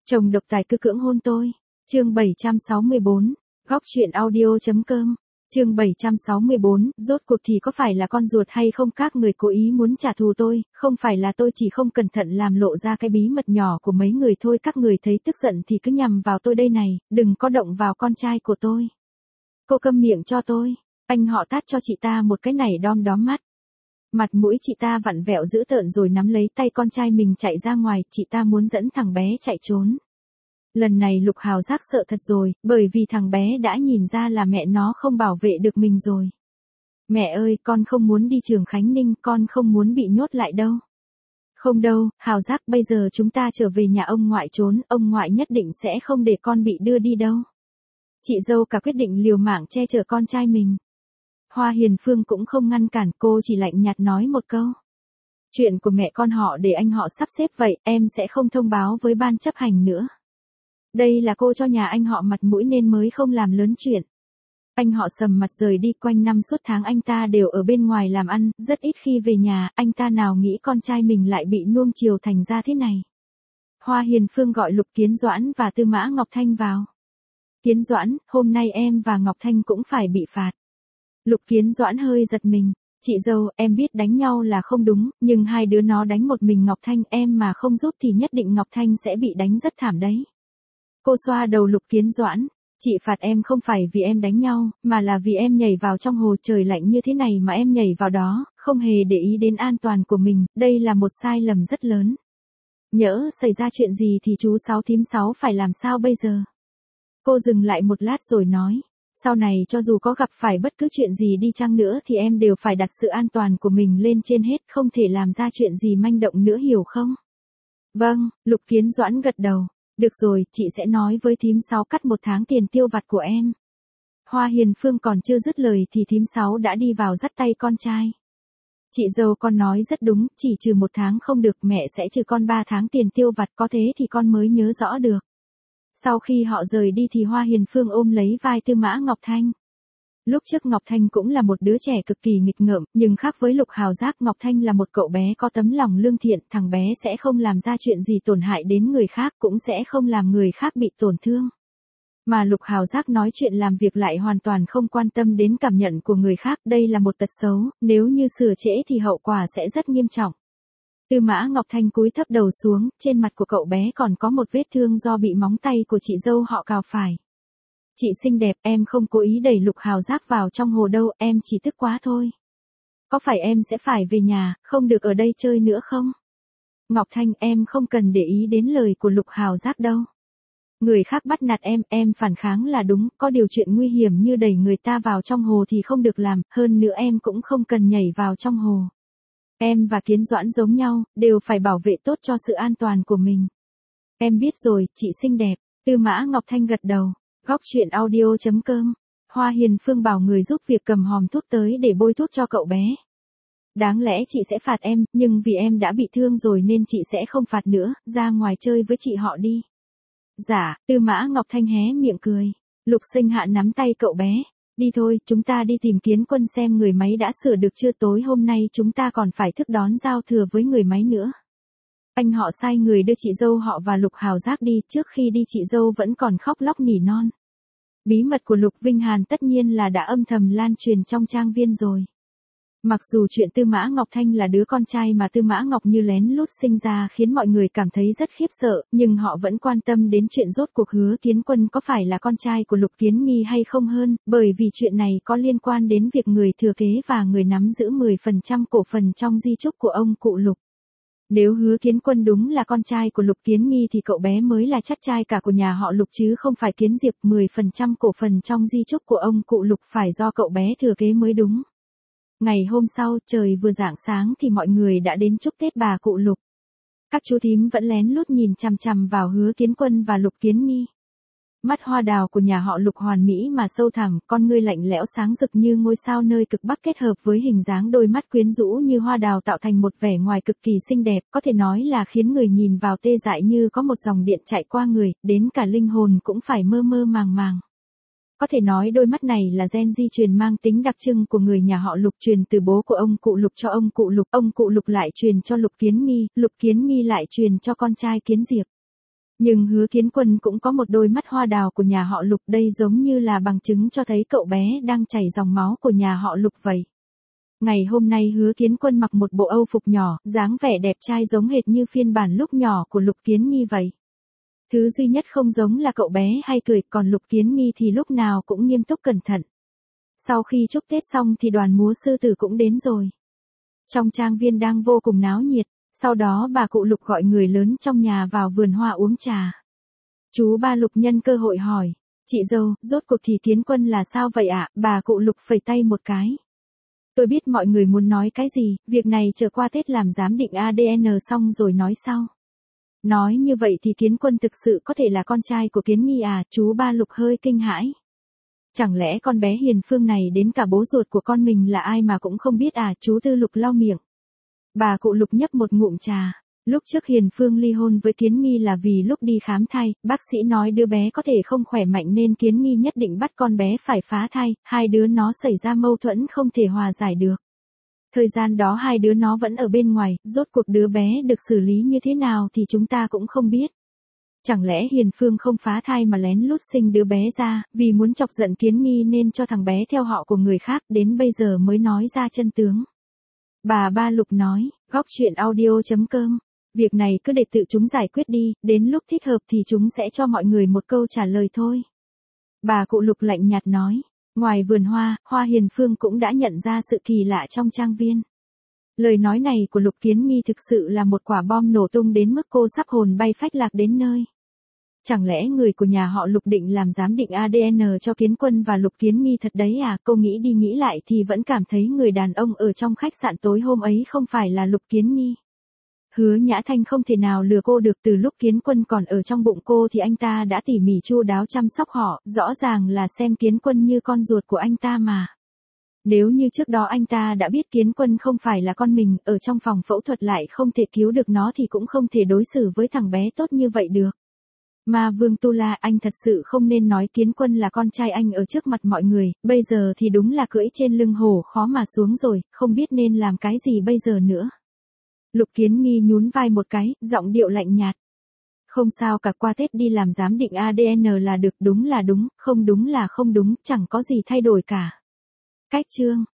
Chồng độc tài cứ cưỡng hôn tôi. Chương 764, góc truyện audio.com. Chương 764, rốt cuộc thì có phải là con ruột hay không, các người cố ý muốn trả thù tôi, không phải là tôi chỉ không cẩn thận làm lộ ra cái bí mật nhỏ của mấy người thôi, các người thấy tức giận thì cứ nhằm vào tôi đây này, đừng có động vào con trai của tôi. Cô câm miệng cho tôi. Anh họ tát cho chị ta một cái này đom đóm mắt. Mặt mũi chị ta vặn vẹo dữ tợn rồi nắm lấy tay con trai mình chạy ra ngoài, chị ta muốn dẫn thằng bé chạy trốn. Lần này Lục Hào Giác sợ thật rồi, bởi vì thằng bé đã nhìn ra là mẹ nó không bảo vệ được mình rồi. Mẹ ơi, con không muốn đi trường Khánh Ninh, con không muốn bị nhốt lại đâu. Không đâu, Hào Giác, bây giờ chúng ta trở về nhà ông ngoại trốn, ông ngoại nhất định sẽ không để con bị đưa đi đâu. Chị dâu cả quyết định liều mạng che chở con trai mình. Hoa Hiền Phương cũng không ngăn cản, cô chỉ lạnh nhạt nói một câu. Chuyện của mẹ con họ để anh họ sắp xếp vậy, em sẽ không thông báo với ban chấp hành nữa. Đây là cô cho nhà anh họ mặt mũi nên mới không làm lớn chuyện. Anh họ sầm mặt rời đi, quanh năm suốt tháng anh ta đều ở bên ngoài làm ăn, rất ít khi về nhà, anh ta nào nghĩ con trai mình lại bị nuông chiều thành ra thế này. Hoa Hiền Phương gọi Lục Kiến Doãn và Tư Mã Ngọc Thanh vào. Kiến Doãn, hôm nay em và Ngọc Thanh cũng phải bị phạt. Lục Kiến Doãn hơi giật mình. Chị dâu, em biết đánh nhau là không đúng, nhưng hai đứa nó đánh một mình Ngọc Thanh, em mà không giúp thì nhất định Ngọc Thanh sẽ bị đánh rất thảm đấy. Cô xoa đầu Lục Kiến Doãn. Chị phạt em không phải vì em đánh nhau, mà là vì em nhảy vào trong hồ trời lạnh như thế này mà em nhảy vào đó, không hề để ý đến an toàn của mình, đây là một sai lầm rất lớn. Nhỡ xảy ra chuyện gì thì chú Sáu thím Sáu phải làm sao bây giờ? Cô dừng lại một lát rồi nói. Sau này cho dù có gặp phải bất cứ chuyện gì đi chăng nữa thì em đều phải đặt sự an toàn của mình lên trên hết, không thể làm ra chuyện gì manh động nữa, hiểu không? Vâng, Lục Kiến Doãn gật đầu. Được rồi, chị sẽ nói với thím Sáu cắt một tháng tiền tiêu vặt của em. Hoa Hiền Phương còn chưa dứt lời thì thím Sáu đã đi vào dắt tay con trai. Chị dâu, con nói rất đúng, chỉ trừ một tháng không được, mẹ sẽ trừ con 3 tháng tiền tiêu vặt, có thế thì con mới nhớ rõ được. Sau khi họ rời đi thì Hoa Hiền Phương ôm lấy vai Tư Mã Ngọc Thanh. Lúc trước Ngọc Thanh cũng là một đứa trẻ cực kỳ nghịch ngợm, nhưng khác với Lục Hào Giác, Ngọc Thanh là một cậu bé có tấm lòng lương thiện, thằng bé sẽ không làm ra chuyện gì tổn hại đến người khác, cũng sẽ không làm người khác bị tổn thương. Mà Lục Hào Giác nói chuyện làm việc lại hoàn toàn không quan tâm đến cảm nhận của người khác, đây là một tật xấu, nếu như sửa trễ thì hậu quả sẽ rất nghiêm trọng. Tư Mã Ngọc Thanh cúi thấp đầu xuống, trên mặt của cậu bé còn có một vết thương do bị móng tay của chị dâu họ cào phải. Chị xinh đẹp, em không cố ý đẩy Lục Hào Giác vào trong hồ đâu, em chỉ tức quá thôi. Có phải em sẽ phải về nhà, không được ở đây chơi nữa không? Ngọc Thanh, em không cần để ý đến lời của Lục Hào Giác đâu. Người khác bắt nạt em phản kháng là đúng, có điều chuyện nguy hiểm như đẩy người ta vào trong hồ thì không được làm, hơn nữa em cũng không cần nhảy vào trong hồ. Em và Kiến Doãn giống nhau, đều phải bảo vệ tốt cho sự an toàn của mình. Em biết rồi, chị xinh đẹp. Tư Mã Ngọc Thanh gật đầu. Góc truyện audio.com. Hoa Hiền Phương bảo người giúp việc cầm hòm thuốc tới để bôi thuốc cho cậu bé. Đáng lẽ chị sẽ phạt em, nhưng vì em đã bị thương rồi nên chị sẽ không phạt nữa, ra ngoài chơi với chị họ đi. Dạ, Tư Mã Ngọc Thanh hé miệng cười. Lục Sinh Hạ nắm tay cậu bé. Đi thôi, chúng ta đi tìm Kiến Quân xem người máy đã sửa được chưa, tối hôm nay chúng ta còn phải thức đón giao thừa với người máy nữa. Anh họ sai người đưa chị dâu họ và Lục Hào Giác đi, trước khi đi chị dâu vẫn còn khóc lóc nỉ non. Bí mật của Lục Vinh Hàn tất nhiên là đã âm thầm lan truyền trong trang viên rồi. Mặc dù chuyện Tư Mã Ngọc Thanh là đứa con trai mà Tư Mã Ngọc Như lén lút sinh ra khiến mọi người cảm thấy rất khiếp sợ, nhưng họ vẫn quan tâm đến chuyện rốt cuộc Hứa Kiến Quân có phải là con trai của Lục Kiến Nghi hay không hơn, bởi vì chuyện này có liên quan đến việc người thừa kế và người nắm giữ 10% cổ phần trong di chúc của ông cụ Lục. Nếu Hứa Kiến Quân đúng là con trai của Lục Kiến Nghi thì cậu bé mới là chắc trai cả của nhà họ Lục chứ không phải Kiến Diệp, 10% cổ phần trong di chúc của ông cụ Lục phải do cậu bé thừa kế mới đúng. Ngày hôm sau, trời vừa rạng sáng thì mọi người đã đến chúc Tết bà cụ Lục. Các chú thím vẫn lén lút nhìn chằm chằm vào Hứa Kiến Quân và Lục Kiến Nghi. Mắt hoa đào của nhà họ Lục hoàn mỹ mà sâu thẳm, con ngươi lạnh lẽo sáng rực như ngôi sao nơi cực bắc kết hợp với hình dáng đôi mắt quyến rũ như hoa đào tạo thành một vẻ ngoài cực kỳ xinh đẹp, có thể nói là khiến người nhìn vào tê dại như có một dòng điện chạy qua người, đến cả linh hồn cũng phải mơ mơ màng màng. Có thể nói đôi mắt này là gen di truyền mang tính đặc trưng của người nhà họ Lục, truyền từ bố của ông cụ Lục cho ông cụ Lục lại truyền cho Lục Kiến Nghi lại truyền cho con trai Kiến Diệp. Nhưng Hứa Kiến Quân cũng có một đôi mắt hoa đào của nhà họ Lục, đây giống như là bằng chứng cho thấy cậu bé đang chảy dòng máu của nhà họ Lục vậy. Ngày hôm nay Hứa Kiến Quân mặc một bộ âu phục nhỏ, dáng vẻ đẹp trai giống hệt như phiên bản lúc nhỏ của Lục Kiến Nghi vậy. Thứ duy nhất không giống là cậu bé hay cười, còn Lục Kiến Nghi thì lúc nào cũng nghiêm túc cẩn thận. Sau khi chúc Tết xong thì đoàn múa sư tử cũng đến rồi. Trong trang viên đang vô cùng náo nhiệt, sau đó bà cụ Lục gọi người lớn trong nhà vào vườn hoa uống trà. Chú ba Lục nhân cơ hội hỏi, chị dâu, rốt cuộc thì Kiến Quân là sao vậy ạ? Bà cụ Lục phẩy tay một cái. Tôi biết mọi người muốn nói cái gì, việc này chờ qua Tết làm giám định ADN xong rồi nói sau. Nói như vậy thì Kiến Quân thực sự có thể là con trai của Kiến Nghi à? Chú ba Lục hơi kinh hãi. Chẳng lẽ con bé Hiền Phương này đến cả bố ruột của con mình là ai mà cũng không biết à? Chú Tư Lục lau miệng. Bà cụ Lục nhấp một ngụm trà. Lúc trước Hiền Phương ly hôn với Kiến Nghi là vì lúc đi khám thai, bác sĩ nói đứa bé có thể không khỏe mạnh nên Kiến Nghi nhất định bắt con bé phải phá thai, hai đứa nó xảy ra mâu thuẫn không thể hòa giải được. Thời gian đó hai đứa nó vẫn ở bên ngoài, rốt cuộc đứa bé được xử lý như thế nào thì chúng ta cũng không biết. Chẳng lẽ Hiền Phương không phá thai mà lén lút sinh đứa bé ra, vì muốn chọc giận Kiến Nghi nên cho thằng bé theo họ của người khác, đến bây giờ mới nói ra chân tướng. Bà ba Lục nói, góc chuyện audio.com. Việc này cứ để tự chúng giải quyết đi, đến lúc thích hợp thì chúng sẽ cho mọi người một câu trả lời thôi. Bà cụ Lục lạnh nhạt nói. Ngoài vườn hoa, Hoa Hiền Phương cũng đã nhận ra sự kỳ lạ trong trang viên. Lời nói này của Lục Kiến Nghi thực sự là một quả bom nổ tung đến mức cô sắp hồn bay phách lạc đến nơi. Chẳng lẽ người của nhà họ Lục định làm giám định ADN cho Kiến Quân và Lục Kiến Nghi thật đấy à? Cô nghĩ đi nghĩ lại thì vẫn cảm thấy người đàn ông ở trong khách sạn tối hôm ấy không phải là Lục Kiến Nghi. Hứa Nhã Thanh không thể nào lừa cô được, từ lúc Kiến Quân còn ở trong bụng cô thì anh ta đã tỉ mỉ chu đáo chăm sóc họ, rõ ràng là xem Kiến Quân như con ruột của anh ta mà. Nếu như trước đó anh ta đã biết Kiến Quân không phải là con mình, ở trong phòng phẫu thuật lại không thể cứu được nó thì cũng không thể đối xử với thằng bé tốt như vậy được. Mà Vương Tu La, anh thật sự không nên nói Kiến Quân là con trai anh ở trước mặt mọi người, bây giờ thì đúng là cưỡi trên lưng hổ khó mà xuống rồi, không biết nên làm cái gì bây giờ nữa. Lục Kiến Nghi nhún vai một cái, giọng điệu lạnh nhạt. Không sao cả, qua Tết đi làm giám định ADN là được, đúng là đúng, không đúng là không đúng, chẳng có gì thay đổi cả. Cách chương